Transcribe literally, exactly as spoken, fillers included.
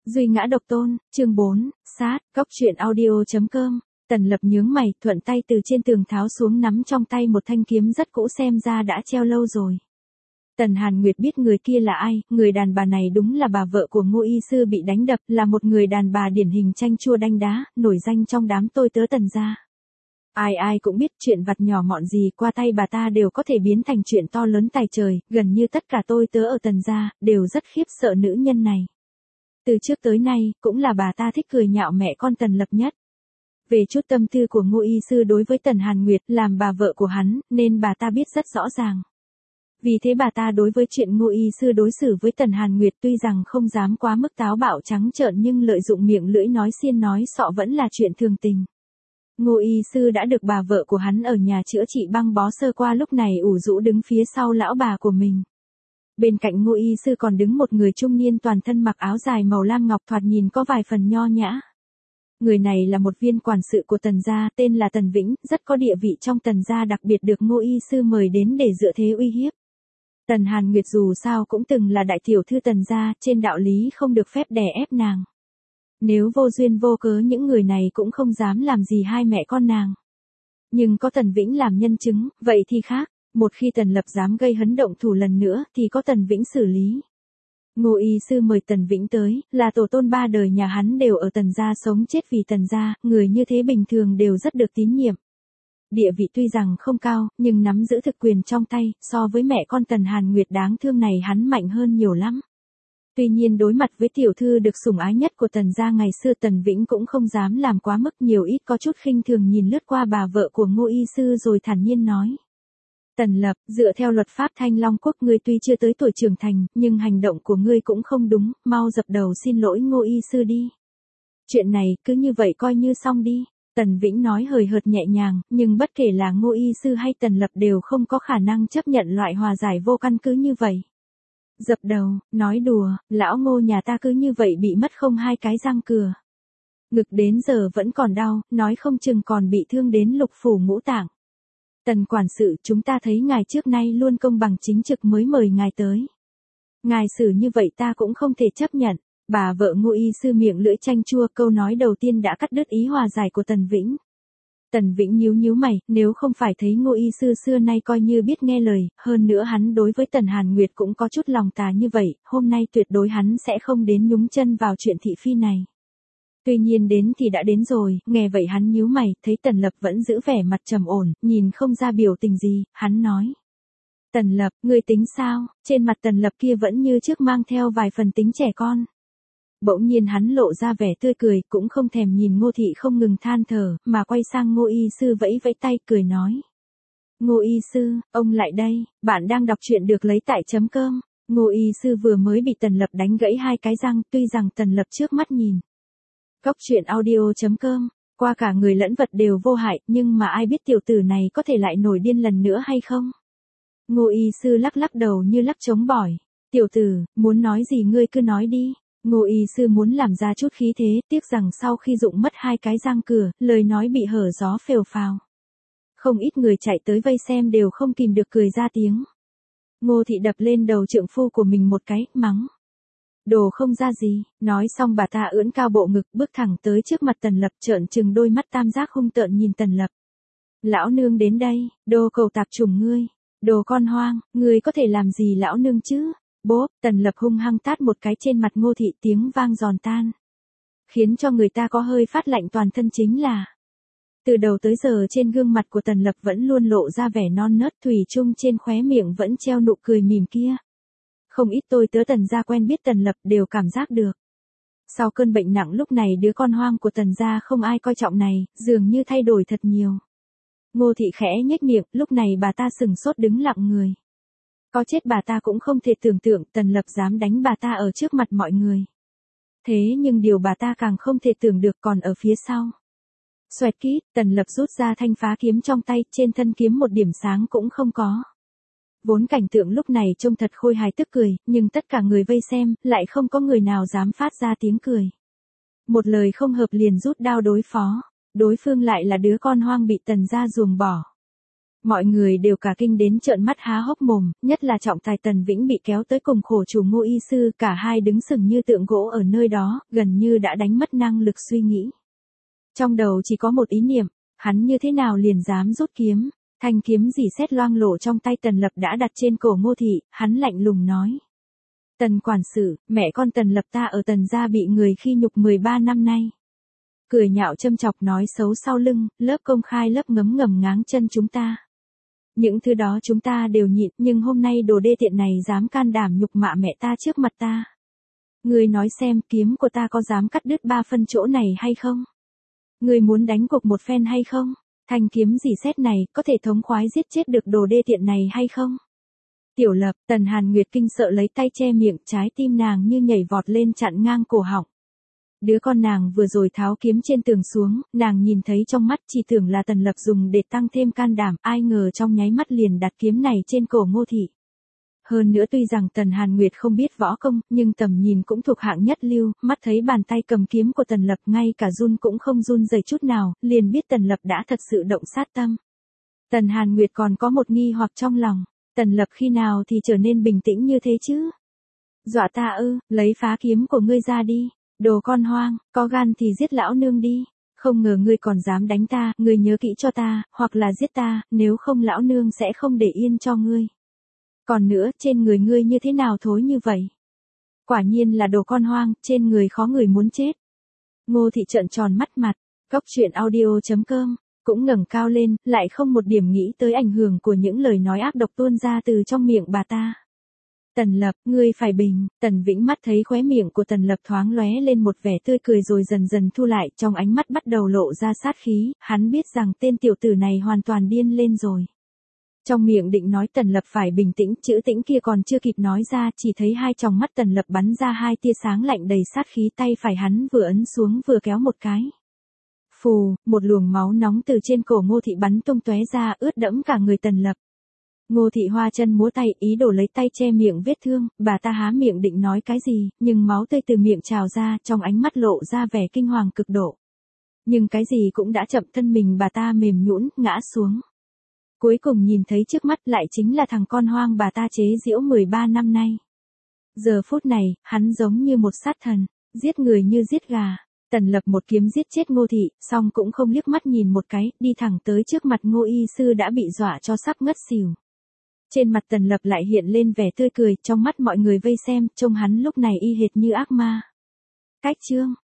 Duy ngã độc tôn, chương bốn, sát, cóc truyện audio.com. Tần Lập nhướng mày, thuận tay từ trên tường tháo xuống nắm trong tay một thanh kiếm rất cũ xem ra đã treo lâu rồi. Tần Hàn Nguyệt biết người kia là ai, người đàn bà này đúng là bà vợ của Ngô Y Sư bị đánh đập, là một người đàn bà điển hình chanh chua đanh đá, nổi danh trong đám tôi tớ Tần gia. Ai ai cũng biết chuyện vặt nhỏ mọn gì qua tay bà ta đều có thể biến thành chuyện to lớn tài trời, gần như tất cả tôi tớ ở Tần gia, đều rất khiếp sợ nữ nhân này. Từ trước tới nay, cũng là bà ta thích cười nhạo mẹ con Tần Lập nhất. Về chút tâm tư của Ngô Y Sư đối với Tần Hàn Nguyệt, làm bà vợ của hắn, nên bà ta biết rất rõ ràng. Vì thế bà ta đối với chuyện Ngô Y Sư đối xử với Tần Hàn Nguyệt tuy rằng không dám quá mức táo bạo trắng trợn nhưng lợi dụng miệng lưỡi nói xiên nói sọ vẫn là chuyện thường tình. Ngô Y Sư đã được bà vợ của hắn ở nhà chữa trị băng bó sơ qua lúc này ủ rũ đứng phía sau lão bà của mình. Bên cạnh Ngô Y Sư còn đứng một người trung niên toàn thân mặc áo dài màu lam ngọc thoạt nhìn có vài phần nho nhã. Người này là một viên quản sự của Tần gia, tên là Tần Vĩnh, rất có địa vị trong Tần gia, đặc biệt được Ngô Y Sư mời đến để dựa thế uy hiếp. Tần Hàn Nguyệt dù sao cũng từng là đại tiểu thư Tần gia, trên đạo lý không được phép đè ép nàng. Nếu vô duyên vô cớ những người này cũng không dám làm gì hai mẹ con nàng. Nhưng có Tần Vĩnh làm nhân chứng, vậy thì khác, một khi Tần Lập dám gây hấn động thủ lần nữa thì có Tần Vĩnh xử lý. Ngô Y Sư mời Tần Vĩnh tới, là tổ tôn ba đời nhà hắn đều ở Tần gia sống chết vì Tần gia, người như thế bình thường đều rất được tín nhiệm. Địa vị tuy rằng không cao, nhưng nắm giữ thực quyền trong tay, so với mẹ con Tần Hàn Nguyệt đáng thương này hắn mạnh hơn nhiều lắm. Tuy nhiên đối mặt với tiểu thư được sủng ái nhất của Tần gia ngày xưa, Tần Vĩnh cũng không dám làm quá mức, nhiều ít có chút khinh thường nhìn lướt qua bà vợ của Ngô Y Sư rồi thản nhiên nói. Tần Lập, dựa theo luật pháp Thanh Long Quốc ngươi tuy chưa tới tuổi trưởng thành, nhưng hành động của ngươi cũng không đúng, mau dập đầu xin lỗi Ngô Y Sư đi. Chuyện này cứ như vậy coi như xong đi. Tần Vĩnh nói hời hợt nhẹ nhàng, nhưng bất kể là Ngô Y Sư hay Tần Lập đều không có khả năng chấp nhận loại hòa giải vô căn cứ như vậy. Dập đầu, nói đùa, lão Ngô nhà ta cứ như vậy bị mất không hai cái răng cừa. Ngực đến giờ vẫn còn đau, nói không chừng còn bị thương đến lục phủ ngũ tạng. Tần quản sự, chúng ta thấy ngài trước nay luôn công bằng chính trực mới mời ngài tới. Ngài xử như vậy ta cũng không thể chấp nhận. Bà vợ Ngô Y Sư miệng lưỡi chanh chua, câu nói đầu tiên đã cắt đứt ý hòa giải của Tần Vĩnh. Tần Vĩnh nhíu nhíu mày, nếu không phải thấy Ngô Y Sư xưa nay coi như biết nghe lời, hơn nữa hắn đối với Tần Hàn Nguyệt cũng có chút lòng tà như vậy, hôm nay tuyệt đối hắn sẽ không đến nhúng chân vào chuyện thị phi này. Tuy nhiên đến thì đã đến rồi, nghe vậy hắn nhíu mày, thấy Tần Lập vẫn giữ vẻ mặt trầm ổn, nhìn không ra biểu tình gì, hắn nói. Tần Lập, ngươi tính sao? Trên mặt Tần Lập kia vẫn như trước mang theo vài phần tính trẻ con. Bỗng nhiên hắn lộ ra vẻ tươi cười, cũng không thèm nhìn Ngô Thị không ngừng than thở, mà quay sang Ngô Y Sư vẫy vẫy tay cười nói. Ngô Y Sư, ông lại đây, bạn đang đọc truyện được lấy tại chấm cơm. Ngô Y Sư vừa mới bị Tần Lập đánh gãy hai cái răng, tuy rằng Tần Lập trước mắt nhìn. Cóc truyện audio.com, qua cả người lẫn vật đều vô hại, nhưng mà ai biết tiểu tử này có thể lại nổi điên lần nữa hay không? Ngô Y Sư lắc lắc đầu như lắc trống bỏi. Tiểu tử, muốn nói gì ngươi cứ nói đi. Ngô Y Sư muốn làm ra chút khí thế, tiếc rằng sau khi dụng mất hai cái răng cửa, lời nói bị hở gió phèo phào. Không ít người chạy tới vây xem đều không kìm được cười ra tiếng. Ngô Thị đập lên đầu trượng phu của mình một cái, mắng. Đồ không ra gì, nói xong bà ta ưỡn cao bộ ngực bước thẳng tới trước mặt Tần Lập, trợn trừng đôi mắt tam giác hung tợn nhìn Tần Lập. Lão nương đến đây, đồ cầu tạp chủng ngươi, đồ con hoang, ngươi có thể làm gì lão nương chứ? Bốp, Tần Lập hung hăng tát một cái trên mặt Ngô Thị, tiếng vang giòn tan. Khiến cho người ta có hơi phát lạnh toàn thân chính là. Từ đầu tới giờ trên gương mặt của Tần Lập vẫn luôn lộ ra vẻ non nớt, thủy chung trên khóe miệng vẫn treo nụ cười mỉm kia. Không ít tôi tớ Tần gia quen biết Tần Lập đều cảm giác được. Sau cơn bệnh nặng lúc này đứa con hoang của Tần gia không ai coi trọng này, dường như thay đổi thật nhiều. Ngô Thị khẽ nhếch miệng, lúc này bà ta sừng sốt đứng lặng người. Có chết bà ta cũng không thể tưởng tượng Tần Lập dám đánh bà ta ở trước mặt mọi người. Thế nhưng điều bà ta càng không thể tưởng được còn ở phía sau. Xoẹt kít, Tần Lập rút ra thanh phá kiếm trong tay, trên thân kiếm một điểm sáng cũng không có. Vốn cảnh tượng lúc này trông thật khôi hài tức cười, nhưng tất cả người vây xem, lại không có người nào dám phát ra tiếng cười. Một lời không hợp liền rút đao đối phó, đối phương lại là đứa con hoang bị Tần gia ruồng bỏ. Mọi người đều cả kinh đến trợn mắt há hốc mồm, nhất là trọng tài Tần Vĩnh bị kéo tới cùng khổ chủ Ngô y sư, cả hai đứng sừng như tượng gỗ ở nơi đó, gần như đã đánh mất năng lực suy nghĩ. Trong đầu chỉ có một ý niệm, hắn như thế nào liền dám rút kiếm, thanh kiếm rỉ sét loang lổ trong tay Tần Lập đã đặt trên cổ Ngô Thị, hắn lạnh lùng nói. Tần quản sự, mẹ con Tần Lập ta ở Tần gia bị người khi nhục mười ba năm nay. Cười nhạo châm chọc nói xấu sau lưng, lớp công khai lớp ngấm ngầm ngáng chân chúng ta. Những thứ đó chúng ta đều nhịn, nhưng hôm nay đồ đê tiện này dám can đảm nhục mạ mẹ ta trước mặt ta. Ngươi nói xem kiếm của ta có dám cắt đứt ba phân chỗ này hay không? Ngươi muốn đánh cuộc một phen hay không? Thanh kiếm rỉ sét này có thể thống khoái giết chết được đồ đê tiện này hay không? Tiểu Lập, Tần Hàn Nguyệt kinh sợ lấy tay che miệng, trái tim nàng như nhảy vọt lên chặn ngang cổ họng. Đứa con nàng vừa rồi tháo kiếm trên tường xuống, nàng nhìn thấy trong mắt chỉ tưởng là Tần Lập dùng để tăng thêm can đảm, ai ngờ trong nháy mắt liền đặt kiếm này trên cổ Ngô Thị. Hơn nữa tuy rằng Tần Hàn Nguyệt không biết võ công, nhưng tầm nhìn cũng thuộc hạng nhất lưu, mắt thấy bàn tay cầm kiếm của Tần Lập ngay cả run cũng không run rẩy chút nào, liền biết Tần Lập đã thật sự động sát tâm. Tần Hàn Nguyệt còn có một nghi hoặc trong lòng, Tần Lập khi nào thì trở nên bình tĩnh như thế chứ? Dọa ta ư, lấy phá kiếm của ngươi ra đi. Đồ con hoang, có gan thì giết lão nương đi, không ngờ ngươi còn dám đánh ta, ngươi nhớ kỹ cho ta, hoặc là giết ta, nếu không lão nương sẽ không để yên cho ngươi. Còn nữa, trên người ngươi như thế nào thối như vậy? Quả nhiên là đồ con hoang, trên người khó người muốn chết. Ngô Thị trợn tròn mắt mặt, Cốc Truyện Audio chấm com, cũng ngẩng cao lên, lại không một điểm nghĩ tới ảnh hưởng của những lời nói ác độc tuôn ra từ trong miệng bà ta. Tần Lập, ngươi phải bình, Tần Vĩnh mắt thấy khóe miệng của Tần Lập thoáng lóe lên một vẻ tươi cười rồi dần dần thu lại, trong ánh mắt bắt đầu lộ ra sát khí, hắn biết rằng tên tiểu tử này hoàn toàn điên lên rồi. Trong miệng định nói Tần Lập phải bình tĩnh, chữ tĩnh kia còn chưa kịp nói ra, chỉ thấy hai tròng mắt Tần Lập bắn ra hai tia sáng lạnh đầy sát khí, tay phải hắn vừa ấn xuống vừa kéo một cái. Phù, một luồng máu nóng từ trên cổ Ngô Thị bắn tung tóe ra, ướt đẫm cả người Tần Lập. Ngô Thị hoa chân múa tay, ý đồ lấy tay che miệng vết thương, bà ta há miệng định nói cái gì, nhưng máu tươi từ miệng trào ra, trong ánh mắt lộ ra vẻ kinh hoàng cực độ. Nhưng cái gì cũng đã chậm, thân mình bà ta mềm nhũn, ngã xuống. Cuối cùng nhìn thấy trước mắt lại chính là thằng con hoang bà ta chế giễu mười ba năm nay. Giờ phút này, hắn giống như một sát thần, giết người như giết gà. Tần Lập một kiếm giết chết Ngô Thị, xong cũng không liếc mắt nhìn một cái, đi thẳng tới trước mặt Ngô y sư đã bị dọa cho sắp ngất xỉu. Trên mặt Tần Lập lại hiện lên vẻ tươi cười, trong mắt mọi người vây xem, trông hắn lúc này y hệt như ác ma. Cách chương